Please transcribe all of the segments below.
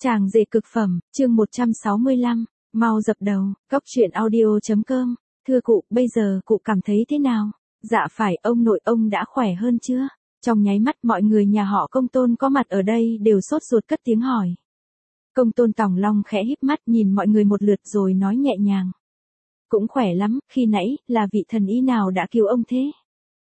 Chàng rể cực phẩm, chương 165, mau dập đầu, góc truyện audio.com. Thưa cụ, bây giờ cụ cảm thấy thế nào? Dạ phải, ông nội ông đã khỏe hơn chưa? Trong nháy mắt mọi người nhà họ Công Tôn có mặt ở đây đều sốt ruột cất tiếng hỏi. Công Tôn Tòng Long khẽ híp mắt nhìn mọi người một lượt rồi nói nhẹ nhàng. Cũng khỏe lắm, khi nãy, là vị thần y nào đã cứu ông thế?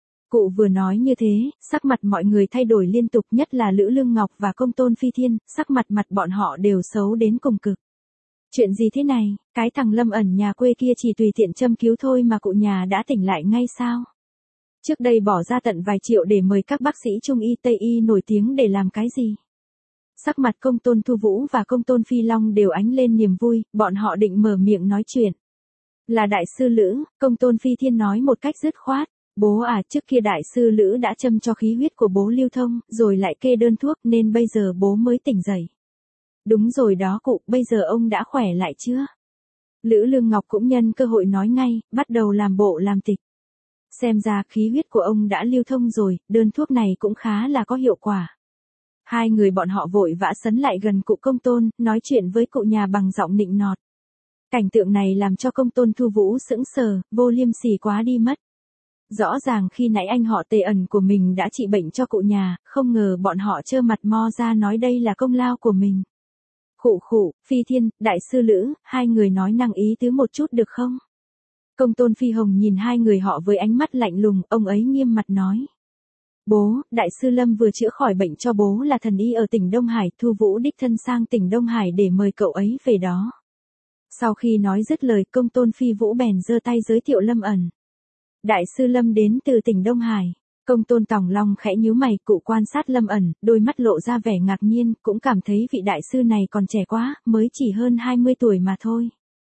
Cụ vừa nói như thế, sắc mặt mọi người thay đổi liên tục, nhất là Lữ Lương Ngọc và Công Tôn Phi Thiên, sắc mặt bọn họ đều xấu đến cùng cực. Chuyện gì thế này, cái thằng Lâm Ẩn nhà quê kia chỉ tùy tiện châm cứu thôi mà cụ nhà đã tỉnh lại ngay sao? Trước đây bỏ ra tận vài triệu để mời các bác sĩ Trung y Tây y nổi tiếng để làm cái gì? Sắc mặt Công Tôn Thu Vũ và Công Tôn Phi Long đều ánh lên niềm vui, bọn họ định mở miệng nói chuyện. Là đại sư Lữ, Công Tôn Phi Thiên nói một cách dứt khoát. Bố à, trước kia đại sư Lữ đã châm cho khí huyết của bố lưu thông, rồi lại kê đơn thuốc nên bây giờ bố mới tỉnh dậy. Đúng rồi đó cụ, bây giờ ông đã khỏe lại chưa? Lữ Lương Ngọc cũng nhân cơ hội nói ngay, bắt đầu làm bộ làm tịch. Xem ra khí huyết của ông đã lưu thông rồi, đơn thuốc này cũng khá là có hiệu quả. Hai người bọn họ vội vã sấn lại gần cụ Công Tôn, nói chuyện với cụ nhà bằng giọng nịnh nọt. Cảnh tượng này làm cho Công Tôn Thu Vũ sững sờ, vô liêm sỉ quá đi mất. Rõ ràng khi nãy anh họ Tề Ẩn của mình đã trị bệnh cho cụ nhà, không ngờ bọn họ trơ mặt mo ra nói đây là công lao của mình. Khụ, Phi Thiên, đại sư Lữ, hai người nói năng ý tứ một chút được không? Công Tôn Phi Hồng nhìn hai người họ với ánh mắt lạnh lùng, ông ấy nghiêm mặt nói. Bố, đại sư Lâm vừa chữa khỏi bệnh cho bố là thần y ở tỉnh Đông Hải, Thu Vũ đích thân sang tỉnh Đông Hải để mời cậu ấy về đó. Sau khi nói dứt lời, Công Tôn Phi Vũ bèn giơ tay giới thiệu Lâm Ẩn. Đại sư Lâm đến từ tỉnh Đông Hải. Công Tôn Tòng Long khẽ nhíu mày, cụ quan sát Lâm Ẩn, đôi mắt lộ ra vẻ ngạc nhiên, cũng cảm thấy vị đại sư này còn trẻ quá, mới chỉ hơn 20 tuổi mà thôi.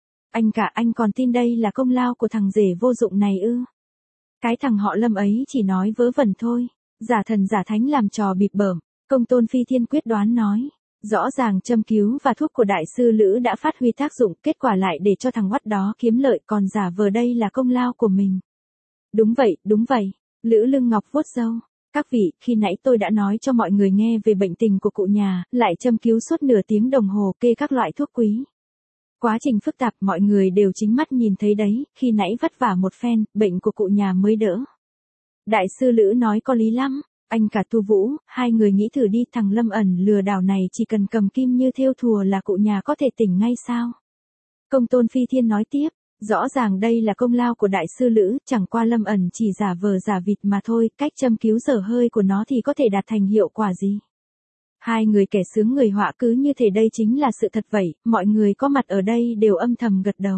Anh còn tin đây là công lao của thằng rể vô dụng này ư? Cái thằng họ Lâm ấy chỉ nói vớ vẩn thôi, giả thần giả thánh làm trò bịp bợm. Công Tôn Phi Thiên quyết đoán nói. Rõ ràng châm cứu và thuốc của đại sư Lữ đã phát huy tác dụng, kết quả lại để cho thằng oắt đó kiếm lợi, còn giả vờ đây là công lao của mình. Đúng vậy, Lữ Lương Ngọc vuốt râu. Các vị, khi nãy tôi đã nói cho mọi người nghe về bệnh tình của cụ nhà, lại châm cứu suốt nửa tiếng đồng hồ kê các loại thuốc quý. Quá trình phức tạp mọi người đều chính mắt nhìn thấy đấy, khi nãy vất vả một phen, bệnh của cụ nhà mới đỡ. Đại sư Lữ nói có lý lắm, anh cả Tu Vũ, hai người nghĩ thử đi, thằng Lâm Ẩn lừa đảo này chỉ cần cầm kim như thêu thùa là cụ nhà có thể tỉnh ngay sao? Công Tôn Phi Thiên nói tiếp. Rõ ràng đây là công lao của đại sư Lữ, chẳng qua Lâm Ẩn chỉ giả vờ giả vịt mà thôi, cách châm cứu dở hơi của nó thì có thể đạt thành hiệu quả gì. Hai người kẻ sướng người họa cứ như thể đây chính là sự thật vậy, mọi người có mặt ở đây đều âm thầm gật đầu.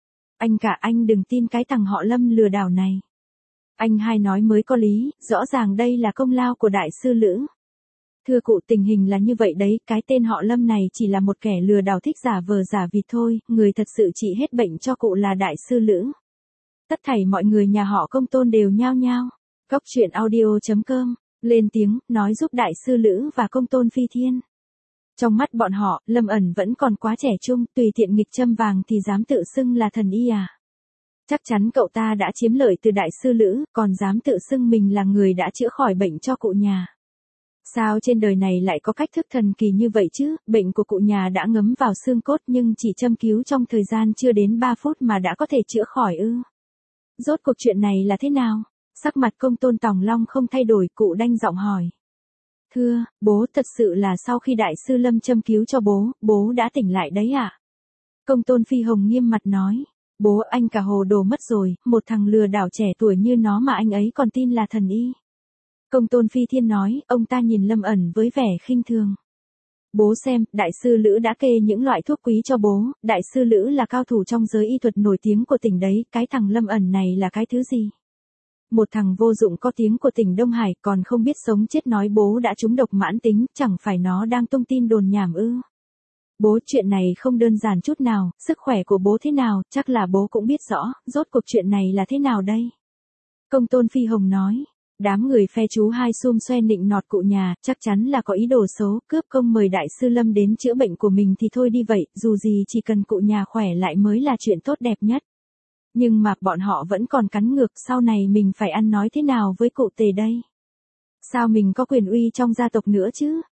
Anh đừng tin cái thằng họ Lâm lừa đảo này. Anh hai nói mới có lý, rõ ràng đây là công lao của đại sư Lữ. Thưa cụ, tình hình là như vậy đấy, cái tên họ Lâm này chỉ là một kẻ lừa đảo thích giả vờ giả vịt thôi, người thật sự trị hết bệnh cho cụ là đại sư Lữ. Tất thảy mọi người nhà họ Công Tôn đều nhao nhao. Góc truyện audio.com, lên tiếng, nói giúp đại sư Lữ và Công Tôn Phi Thiên. Trong mắt bọn họ, Lâm Ẩn vẫn còn quá trẻ trung, tùy tiện nghịch châm vàng thì dám tự xưng là thần y à. Chắc chắn cậu ta đã chiếm lợi từ đại sư Lữ, còn dám tự xưng mình là người đã chữa khỏi bệnh cho cụ nhà. Sao trên đời này lại có cách thức thần kỳ như vậy chứ, bệnh của cụ nhà đã ngấm vào xương cốt nhưng chỉ châm cứu trong thời gian chưa đến 3 phút mà đã có thể chữa khỏi ư. Rốt cuộc chuyện này là thế nào? Sắc mặt Công Tôn Tòng Long không thay đổi, cụ đanh giọng hỏi. Thưa, bố, thật sự là sau khi đại sư Lâm châm cứu cho bố đã tỉnh lại đấy ạ. Công Tôn Phi Hồng nghiêm mặt nói. Bố, anh cả hồ đồ mất rồi, một thằng lừa đảo trẻ tuổi như nó mà anh ấy còn tin là thần y. Công Tôn Phi Thiên nói, ông ta nhìn Lâm Ẩn với vẻ khinh thường. Bố xem, đại sư Lữ đã kê những loại thuốc quý cho bố, đại sư Lữ là cao thủ trong giới y thuật nổi tiếng của tỉnh đấy, cái thằng Lâm Ẩn này là cái thứ gì? Một thằng vô dụng có tiếng của tỉnh Đông Hải còn không biết sống chết nói bố đã trúng độc mãn tính, chẳng phải nó đang tung tin đồn nhảm ư? Bố, chuyện này không đơn giản chút nào, sức khỏe của bố thế nào, chắc là bố cũng biết rõ, rốt cuộc chuyện này là thế nào đây? Công Tôn Phi Hồng nói. Đám người phe chú hai xum xoe nịnh nọt cụ nhà, chắc chắn là có ý đồ xấu, cướp công mời đại sư Lâm đến chữa bệnh của mình thì thôi đi vậy, dù gì chỉ cần cụ nhà khỏe lại mới là chuyện tốt đẹp nhất. Nhưng mà bọn họ vẫn còn cắn ngược, sau này mình phải ăn nói thế nào với cụ Tề đây? Sao mình có quyền uy trong gia tộc nữa chứ?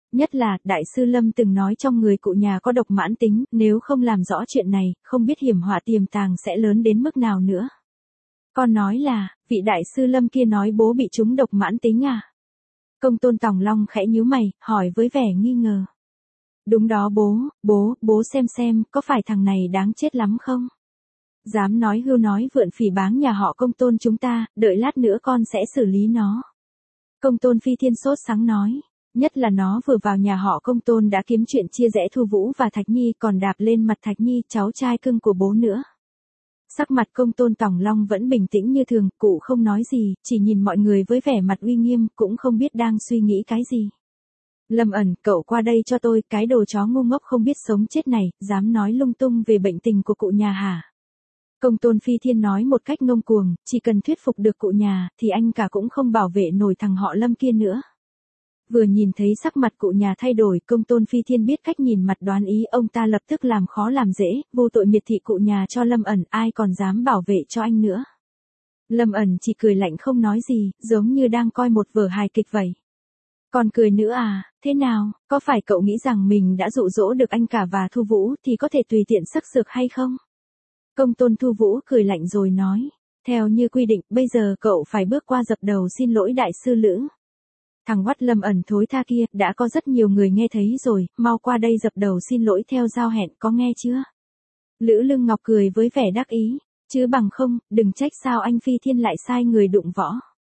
Nhất là, Đại sư Lâm từng nói trong người cụ nhà có độc mãn tính, nếu không làm rõ chuyện này, không biết hiểm họa tiềm tàng sẽ lớn đến mức nào nữa. Con nói là, vị Đại sư Lâm kia nói bố bị trúng độc mãn tính à? Công tôn Tòng Long khẽ nhíu mày, hỏi với vẻ nghi ngờ. Đúng đó bố xem, có phải thằng này đáng chết lắm không? Dám nói hưu nói vượn phỉ báng nhà họ Công tôn chúng ta, đợi lát nữa con sẽ xử lý nó. Công tôn Phi Thiên sốt sắng nói. Nhất là nó vừa vào nhà họ Công tôn đã kiếm chuyện chia rẽ Thu Vũ và Thạch Nhi, còn đạp lên mặt Thạch Nhi, cháu trai cưng của bố nữa. Sắc mặt Công tôn Tòng Long vẫn bình tĩnh như thường, cụ không nói gì, chỉ nhìn mọi người với vẻ mặt uy nghiêm, cũng không biết đang suy nghĩ cái gì. Lâm Ẩn, cậu qua đây cho tôi, cái đồ chó ngu ngốc không biết sống chết này, dám nói lung tung về bệnh tình của cụ nhà hả? Công tôn Phi Thiên nói một cách ngông cuồng, chỉ cần thuyết phục được cụ nhà, thì anh cả cũng không bảo vệ nổi thằng họ Lâm kia nữa. Vừa nhìn thấy sắc mặt cụ nhà thay đổi, Công tôn Phi Thiên biết cách nhìn mặt đoán ý, ông ta lập tức làm khó làm dễ, vô tội miệt thị cụ nhà cho Lâm Ẩn, ai còn dám bảo vệ cho anh nữa. Lâm Ẩn chỉ cười lạnh không nói gì, giống như đang coi một vở hài kịch vậy. Còn cười nữa à, thế nào, có phải cậu nghĩ rằng mình đã dụ dỗ được anh cả và Thu Vũ thì có thể tùy tiện sắc sược hay không? Công tôn Thu Vũ cười lạnh rồi nói, theo như quy định, bây giờ cậu phải bước qua dập đầu xin lỗi Đại sư Lữ. Thằng oắt Lâm Ẩn thối tha kia, đã có rất nhiều người nghe thấy rồi, mau qua đây dập đầu xin lỗi theo giao hẹn, có nghe chưa? Lữ Lương Ngọc cười với vẻ đắc ý, chứ bằng không, đừng trách sao anh Phi Thiên lại sai người đụng võ.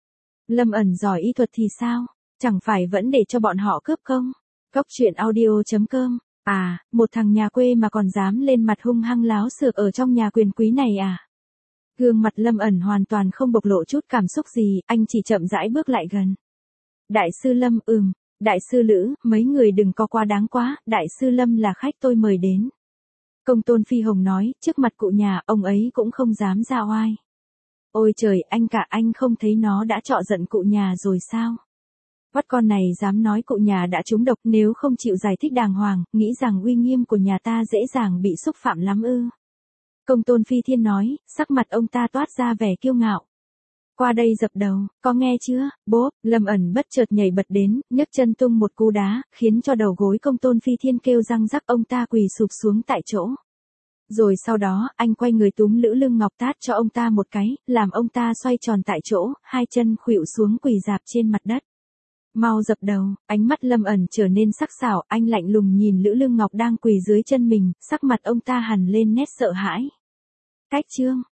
Lâm Ẩn giỏi y thuật thì sao? Chẳng phải vẫn để cho bọn họ cướp không? Cóc truyện audio.com. À, một thằng nhà quê mà còn dám lên mặt hung hăng láo xược ở trong nhà quyền quý này à? Gương mặt Lâm Ẩn hoàn toàn không bộc lộ chút cảm xúc gì, anh chỉ chậm rãi bước lại gần. Đại sư Lâm, Đại sư Lữ, mấy người đừng có quá đáng quá, Đại sư Lâm là khách tôi mời đến. Công tôn Phi Hồng nói, trước mặt cụ nhà, ông ấy cũng không dám ra oai. Ôi trời, anh cả anh không thấy nó đã trọ giận cụ nhà rồi sao? Vắt con này dám nói cụ nhà đã trúng độc, nếu không chịu giải thích đàng hoàng, nghĩ rằng uy nghiêm của nhà ta dễ dàng bị xúc phạm lắm ư. Công tôn Phi Thiên nói, sắc mặt ông ta toát ra vẻ kiêu ngạo. Qua đây dập đầu, có nghe chưa, bố? Lâm Ẩn bất chợt nhảy bật đến, nhấc chân tung một cú đá, khiến cho đầu gối Công tôn Phi Thiên kêu răng rắc, ông ta quỳ sụp xuống tại chỗ. Rồi sau đó, anh quay người túm Lữ Lương Ngọc tát cho ông ta một cái, làm ông ta xoay tròn tại chỗ, hai chân khuỵu xuống quỳ rạp trên mặt đất. Mau dập đầu, ánh mắt Lâm Ẩn trở nên sắc sảo, anh lạnh lùng nhìn Lữ Lương Ngọc đang quỳ dưới chân mình, sắc mặt ông ta hằn lên nét sợ hãi. Cách chương